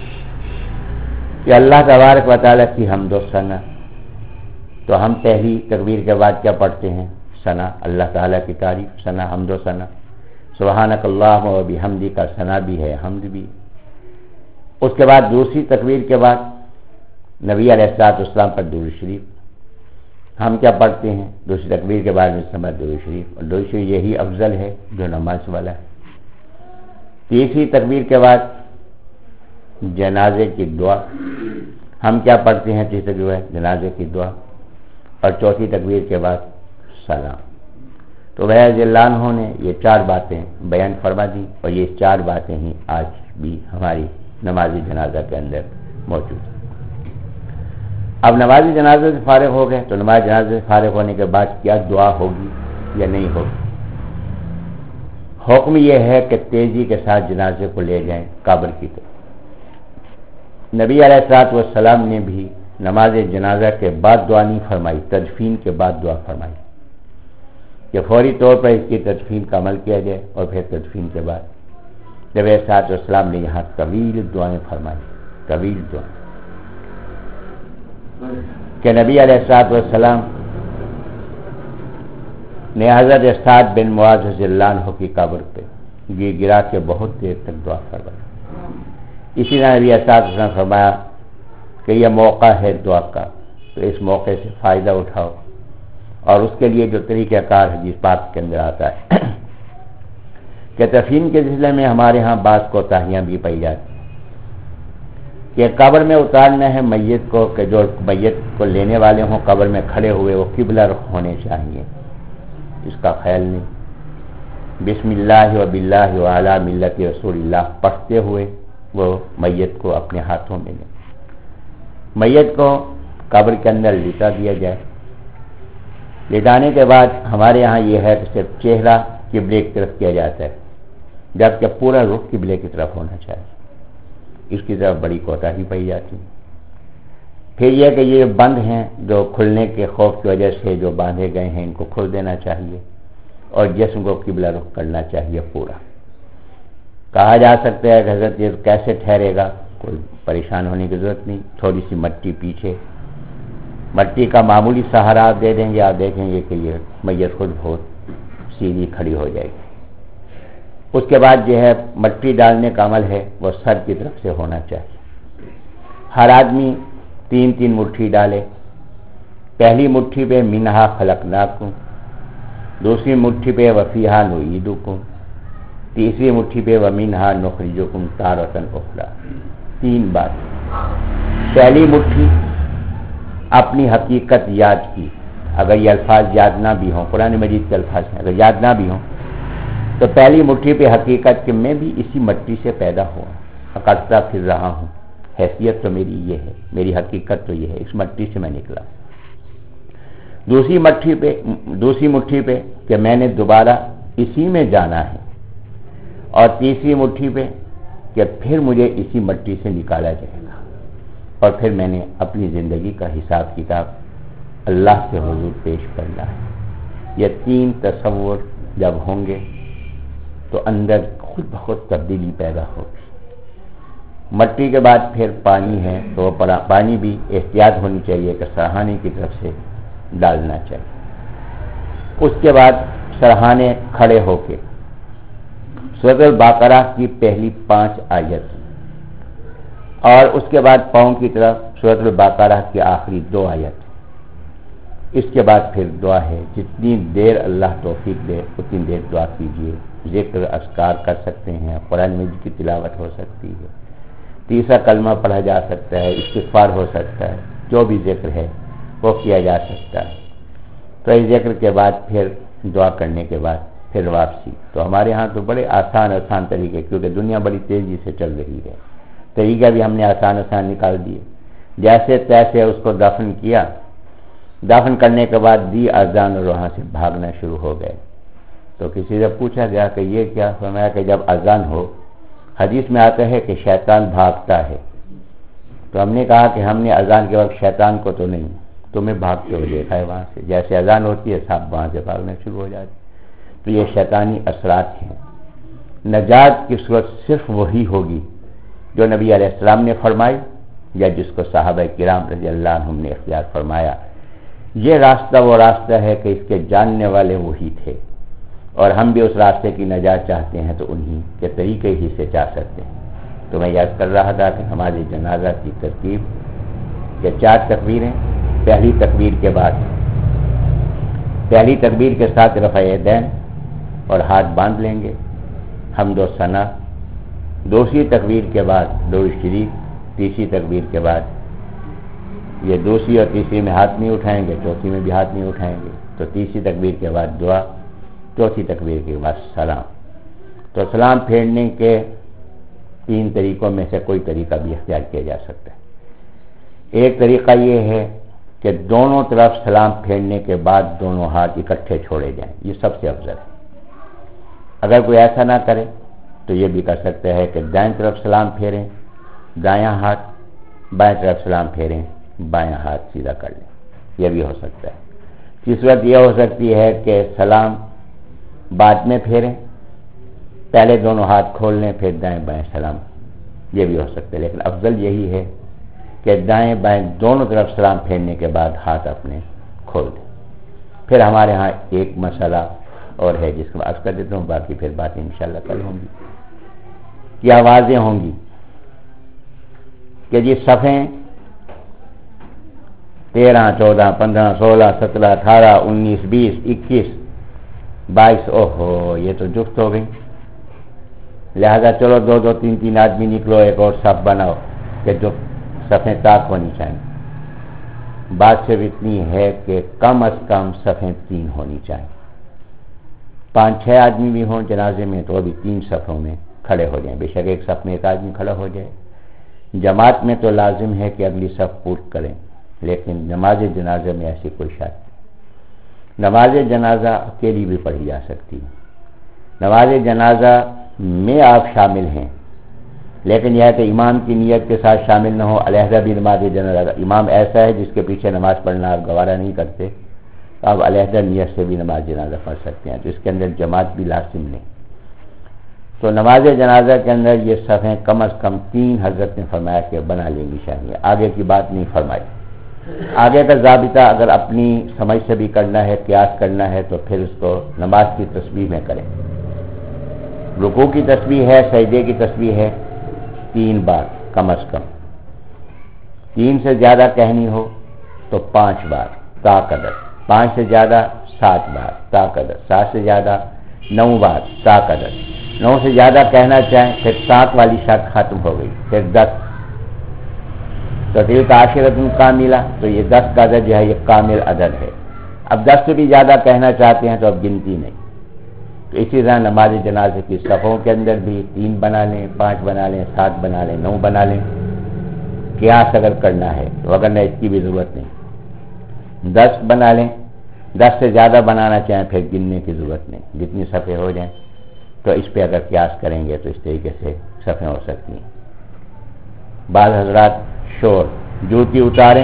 کہ اللہ تبارک و تعالیٰ کی حمد و ثنا۔ تو ہم پہلی تکبیر کے بعد کیا پڑھتے ہیں؟ ثنا، اللہ تعالیٰ کی تعریف، ثنا حمد و ثنا، سبحانک اللہم و بحمدک، ثنا بھی ہے حمد بھی۔ اس کے بعد دوسری تکبیر کے بعد نبی علیہ الصلوۃ والسلام پر درود شریف. ہم کیا پڑھتے ہیں دوسری تکبیر کے بعد میں درود شریف, اور درود شریف یہی افضل ہے جو نماز والا ہے. تیسری تکبیر کے بعد جنازے کی دعا, ہم کیا پڑھتے ہیں تیسری تکبیر ہے جنازے کی دعا, اور چوتھی تکبیر کے بعد سلام. تو وہ رضی اللہ عنہ نے یہ چار باتیں بیان فرما دی, اور یہ چار باتیں ہی آج بھی ہماری نمازی جنازہ کے اندر موجود ہیں. اب نمازی جنازے سے فارغ ہو گئے تو نماز جنازے سے فارغ ہونے کے بعد کیا دعا ہوگی یا نہیں ہوگی؟ حکم یہ ہے کہ تیزی کے ساتھ جنازے کو لے جائیں قبر کی طرف. نبی علیہ الصلوۃ والسلام نے بھی نماز جنازہ کے بعد دعا نہیں فرمائی, تدفین کے بعد دعا فرمائی کہ فوری طور پر اس کی تدفین کا عمل کیا جائے, اور پھر تدفین کے بعد نبی علیہ الصلوۃ والسلام نے یہاں طویل دعائیں فرمائی, طویل دعائیں کہ نبی علیہ الصلوۃ والسلام نے حضرت سعد بن معاذ رضی اللہ عنہ کی قبر پہ گر گرا کے بہت دیر تک دعا فرمائی. اسی طرح نبی علیہ الصلوۃ والسلام فرمایا کہ یہ موقع ہے دعا کا, تو اس موقع سے فائدہ اٹھاؤ, اور اس کے لیے جو طریقہ کار حدیث پاک کے اندر آتا ہے کہ تدفین کے سلسلے میں ہمارے ہاں بعض کوتاہیاں بھی پائی جاتی کہ قبر میں اتارنا ہے میت کو, کہ جو میت کو لینے والے ہوں قبر میں کھڑے ہوئے وہ قبلہ رخ ہونے چاہیے. اس کا خیال نہیں, بسم اللہ و باللہ و علی ملت رسول اللہ پڑھتے ہوئے وہ میت کو اپنے ہاتھوں میں لیں. میت کو قبر کے اندر لٹا دیا جائے. لٹانے کے بعد ہمارے ہاں یہ ہے کہ صرف چہرہ قبلے کی طرف کیا جاتا ہے, جبکہ پورا رخ قبلے کی طرف ہونا چاہیے. اس کی طرف بڑی کوتاہی پائی جاتی ہے. پھر یہ کہ یہ بند ہیں جو کھلنے کے خوف کی وجہ سے جو باندھے گئے ہیں ان کو کھول دینا چاہیے, اور جسم کو قبلہ رخ کرنا چاہیے پورا. کہا جا سکتا ہے کہ حضرت یہ کیسے ٹھہرے گا, کوئی پریشان ہونے کی ضرورت نہیں, تھوڑی سی مٹی پیچھے, مٹی کا معمولی سہارا آپ دے دیں گے, آپ دیکھیں گے کہ یہ میت خود بہت سیدھی کھڑی ہو جائے گی. اس کے بعد جو ہے مٹی ڈالنے کا عمل ہے وہ سر کی طرف سے ہونا چاہیے. ہر آدمی تین تین مٹھی ڈالے. پہلی مٹھی پہ منہا خلقناکم, دوسری مٹھی پہ وفیہا نعیدکم, تیسری مٹھی پہ ومنہا نخرجکم تارۃ اخری. تین بات. پہلی مٹھی اپنی حقیقت یاد کی, اگر یہ الفاظ یاد نہ بھی ہوں, قرآن مجید کے الفاظ ہیں, اگر یاد نہ بھی ہوں تو پہلی مٹھی پہ حقیقت کہ میں بھی اسی مٹی سے پیدا ہوا, اکڑتا پھر رہا ہوں, حیثیت تو میری یہ ہے, میری حقیقت تو یہ ہے, اس مٹی سے میں نکلا. دوسری مٹھی پہ دوسری مٹھی پہ کہ میں نے دوبارہ اسی میں جانا ہے, اور تیسری مٹھی پہ کہ پھر مجھے اسی مٹی سے نکالا جائے گا, اور پھر میں نے اپنی زندگی کا حساب کتاب اللہ کے حضور پیش کرنا ہے. یہ تین تصور جب ہوں گے تو اندر خود بخود تبدیلی پیدا ہوگی. مٹی کے بعد پھر پانی ہے, تو پانی بھی احتیاط ہونی چاہیے کہ سرہانے کی طرف سے ڈالنا چاہیے. اس کے بعد سرہانے کھڑے ہو کے سورۃ البقرہ کی پہلی پانچ آیت, اور اس کے بعد پاؤں کی طرف سورۃ البقرہ کی آخری دو آیت. اس کے بعد پھر دعا ہے, جتنی دیر اللہ توفیق دے اتنی دیر دعا کیجیے. ذکر اذکار کر سکتے ہیں, قرآن مجید کی تلاوت ہو سکتی ہے, تیسرا کلمہ پڑھا جا سکتا ہے, استغفار ہو سکتا ہے, جو بھی ذکر ہے وہ کیا جا سکتا ہے. تو اس ذکر کے بعد پھر دعا کرنے کے بعد پھر واپسی. تو ہمارے ہاں تو بڑے آسان آسان طریقے, کیونکہ دنیا بڑی تیزی سے چل رہی ہے, طریقہ بھی ہم نے آسان آسان نکال دیے. جیسے تیسے اس کو دفن کیا, دفن کرنے کے بعد دی اذان اور وہاں سے بھاگنا شروع ہو گئے. تو کسی سے پوچھا گیا کہ یہ کیا؟ فرمایا کہ جب اذان ہو, حدیث میں آتا ہے کہ شیطان بھاگتا ہے. تو ہم نے کہا کہ ہم نے اذان کے وقت شیطان کو تو نہیں, تمہیں بھاگتے ہوئے دیکھا ہے وہاں سے. جیسے اذان ہوتی ہے سب وہاں سے بھاگنا شروع ہو جاتے. تو یہ شیطانی اثرات ہیں. نجات کی صورت صرف وہی ہوگی جو نبی علیہ السلام نے فرمائی, یا جس کو صحابہ کرام رضی اللہ عنہم نے اختیار فرمایا. یہ راستہ وہ راستہ ہے کہ اس کے جاننے والے وہی تھے, اور ہم بھی اس راستے کی نجات چاہتے ہیں تو انہی کے طریقے ہی سے چاہ سکتے ہیں. تو میں یاد کر رہا تھا کہ ہمارے جنازہ کی ترتیب کہ چار تکبیریں. پہلی تکبیر کے بعد پہلی تکبیر کے ساتھ رفع یدین اور ہاتھ باندھ لیں گے، حمد و ثنا. دوسری تکبیر کے بعد درود شریف. تیسری تکبیر کے بعد یہ دوسری اور تیسری میں ہاتھ نہیں اٹھائیں گے، چوتھی میں بھی ہاتھ نہیں اٹھائیں گے. تو تیسری تکبیر کے بعد دعا، چوتھی تکبیر کے بعد سلام. تو سلام پھیرنے کے تین طریقوں میں سے کوئی طریقہ بھی اختیار کیا جا سکتا ہے. ایک طریقہ یہ ہے کہ دونوں طرف سلام پھیرنے کے بعد دونوں ہاتھ اکٹھے چھوڑے جائیں، یہ سب سے افضل ہے. اگر کوئی ایسا نہ کرے تو یہ بھی کر سکتا ہے کہ دائیں طرف سلام پھیریں دایاں ہاتھ، بائیں طرف سلام پھیریں بایاں ہاتھ سیدھا کر لیں، یہ بھی ہو سکتا ہے. تیسری صورت یہ ہو سکتی ہے کہ سلام بعد میں پھیریں، پہلے دونوں ہاتھ کھول لیں پھر دائیں بائیں سلام، یہ بھی ہو سکتا ہے. لیکن افضل یہی ہے کہ دائیں بائیں دونوں طرف سلام پھیرنے کے بعد ہاتھ اپنے کھول دیں. پھر ہمارے ہاں ایک مسئلہ اور ہے جس کو عرض کر دیتا ہوں، باقی پھر باتیں انشاءاللہ کل ہوں گی. یہ آوازیں ہوں گی کہ جی صفیں تیرہ چودہ پندرہ سولہ سترہ اٹھارہ انیس بیس اکیس بائیس، او ہو یہ تو جفت ہو گئی، لہذا چلو دو دو تین تین آدمی نکلو ایک اور صف بناؤ کہ جو صفیں طاق ہونی چاہیے. بات صرف اتنی ہے کہ کم از کم صفیں تین ہونی چاہیے. پانچ چھ آدمی بھی ہوں جنازے میں تو ابھی تین صفوں میں کھڑے ہو جائیں، بے شک ایک صف میں ایک آدمی کھڑا ہو جائے. جماعت میں تو لازم ہے کہ اگلی صف پور کریں، لیکن نماز جنازہ میں ایسی کوئی شرط نہیں. نماز جنازہ اکیلی بھی پڑھی جا سکتی ہے. نماز جنازہ میں آپ شامل ہیں، لیکن یہ ہے کہ امام کی نیت کے ساتھ شامل نہ ہو. علیحدہ بھی نماز جنازہ، امام ایسا ہے جس کے پیچھے نماز پڑھنا آپ گوارہ نہیں کرتے، تو آپ علیحدہ نیت سے بھی نماز جنازہ پڑھ سکتے ہیں، تو اس کے اندر جماعت بھی لازم نہیں. تو نماز جنازہ کے اندر یہ صفیں کم از کم تین حضرت نے فرمایا کہ بنا لینی چاہیے، آگے کی بات نہیں فرمائی. آگے کا ضابطہ اگر اپنی سمجھ سے بھی کرنا ہے، قیاس کرنا ہے، تو پھر اس کو نماز کی تسبیح میں کریں. رکوع کی تسبیح ہے، سجدے کی تسبیح ہے تین بار کم از کم. تین سے زیادہ کہنی ہو تو پانچ بار تا قدر، پانچ سے زیادہ سات بار تا قدر، سات سے زیادہ نو بار تا قدر. نو سے زیادہ کہنا چاہیں پھر سات والی شرط ختم ہو گئی، پھر دس. تو تلک عشرۃ کاملہ، تو یہ دس کا عدد جو ہے یہ کامل عدد ہے. اب دس سے بھی زیادہ کہنا چاہتے ہیں تو اب گنتی نہیں. تو اسی طرح نماز جنازے کی صفوں کے اندر بھی تین بنا لیں، پانچ بنا لیں، سات بنا لیں، نو بنا لیں، قیاس اگر کرنا ہے تو، وگرنہ اس کی بھی ضرورت نہیں. دس بنا لیں، دس سے زیادہ بنانا چاہیں پھر گننے کی ضرورت نہیں، جتنی صفیں ہو جائیں. تو اس پہ اگر قیاس کریں گے تو اس طریقے سے صفیں ہو سکتی ہیں. بعض حضرات شور جوتی اتاریں،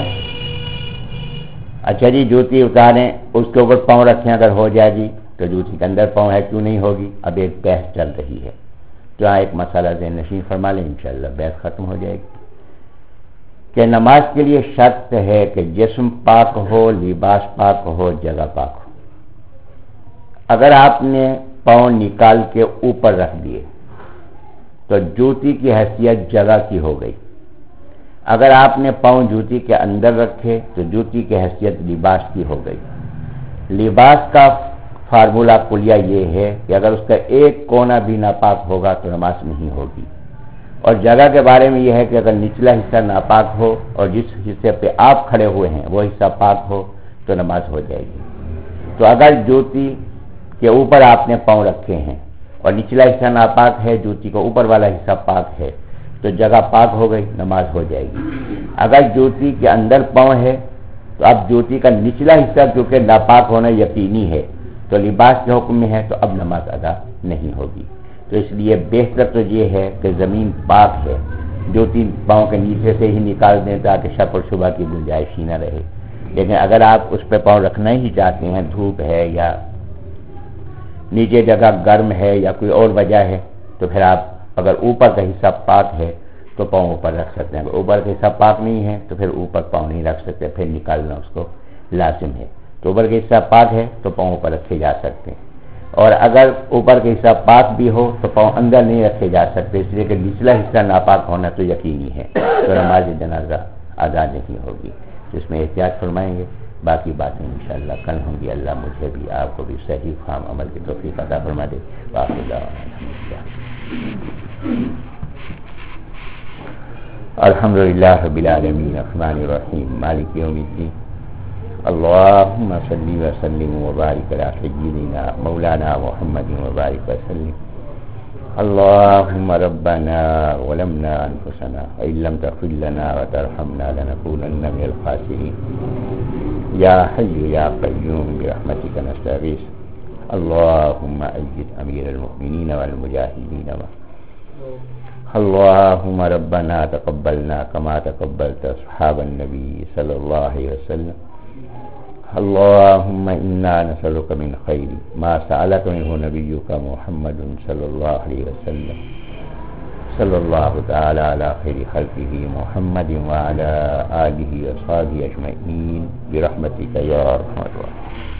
اچھا جی جوتی اتاریں اس کے اوپر پاؤں رکھیں، اگر ہو جائے گی تو جوتی کے اندر پاؤں ہے کیوں نہیں ہوگی. اب ایک بحث چل رہی ہے، تو یہاں ایک مسئلہ ذہن نشین فرما لیں، انشاءاللہ بحث ختم ہو جائے گی. کہ نماز کے لیے شرط ہے کہ جسم پاک ہو، لباس پاک ہو، جگہ پاک ہو. اگر آپ نے پاؤں نکال کے اوپر رکھ دیے تو جوتی کی حیثیت جگہ کی ہو گئی. اگر آپ نے پاؤں جوتی کے اندر رکھے تو جوتی کی حیثیت لباس کی ہو گئی. لباس کا فارمولہ کلیہ یہ ہے کہ اگر اس کا ایک کونا بھی ناپاک ہوگا تو نماز نہیں ہوگی. اور جگہ کے بارے میں یہ ہے کہ اگر نچلا حصہ ناپاک ہو اور جس حصے پہ آپ کھڑے ہوئے ہیں وہ حصہ پاک ہو تو نماز ہو جائے گی. تو اگر جوتی کے اوپر آپ نے پاؤں رکھے ہیں اور نچلا حصہ ناپاک ہے، جوتی کا اوپر والا حصہ پاک ہے، تو جگہ پاک ہو گئی، نماز ہو جائے گی. اگر جوتی کے اندر پاؤں ہے تو اب جوتی کا نچلا حصہ کیونکہ ناپاک ہونا یقینی ہے تو لباس کے حکم میں ہے، تو اب نماز ادا نہیں ہوگی. تو اس لیے بہتر تو یہ ہے کہ زمین پاک ہے، جوتی پاؤں کے نیچے سے ہی نکال دیں تاکہ شک و شبہ کی گنجائش ہی نہ رہے. لیکن اگر آپ اس پہ پاؤں رکھنا ہی چاہتے ہیں، دھوپ ہے یا نیچے جگہ گرم ہے یا کوئی اور وجہ ہے، تو پھر آپ اگر اوپر کا حصہ پاک ہے تو پاؤں اوپر رکھ سکتے ہیں. اگر اوپر کا حصہ پاک نہیں ہے تو پھر اوپر پاؤں نہیں رکھ سکتے، پھر نکالنا اس کو لازم ہے. تو اوپر کا حصہ پاک ہے تو پاؤں اوپر رکھے جا سکتے ہیں. اور اگر اوپر کا حصہ پاک بھی ہو تو پاؤں اندر نہیں رکھے جا سکتے، اس لیے کہ نچلا حصہ ناپاک ہونا تو یقینی ہے، تو نماز جنازہ ادا نہیں ہوگی، اس میں احتیاط فرمائیں گے۔ باقی باتیں انشاءاللہ کل ہوں گی۔ اللہ مجھے بھی آپ کو بھی صحیح فہم عمل کی توفیق عطا فرما دے۔ باقی دعوانا الحمدللہ الحمدللہ رب العالمین الرحمن الرحیم مالک یوم الدین اللهم صل وسلم وبارك على سيدنا مولانا محمد وبارك وسلم اللهم ربنا ظلمنا انفسنا وان لم تغفر لنا وترحمنا لنكونن من الخاسرين يا حي يا قيوم برحمتك نستغيث اللهم أيد أمير المؤمنين والمجاهدين اللهم ربنا تقبلنا كما تقبلت أصحاب النبي صلى الله عليه وسلم اللهم إنا نسألك من خير ما سألك منه نبيك محمد صلى الله عليه وسلم صلى الله تعالى على خير خلقه محمد وعلى آله وصحبه أجمعين برحمتك يا أرحم الراحمين.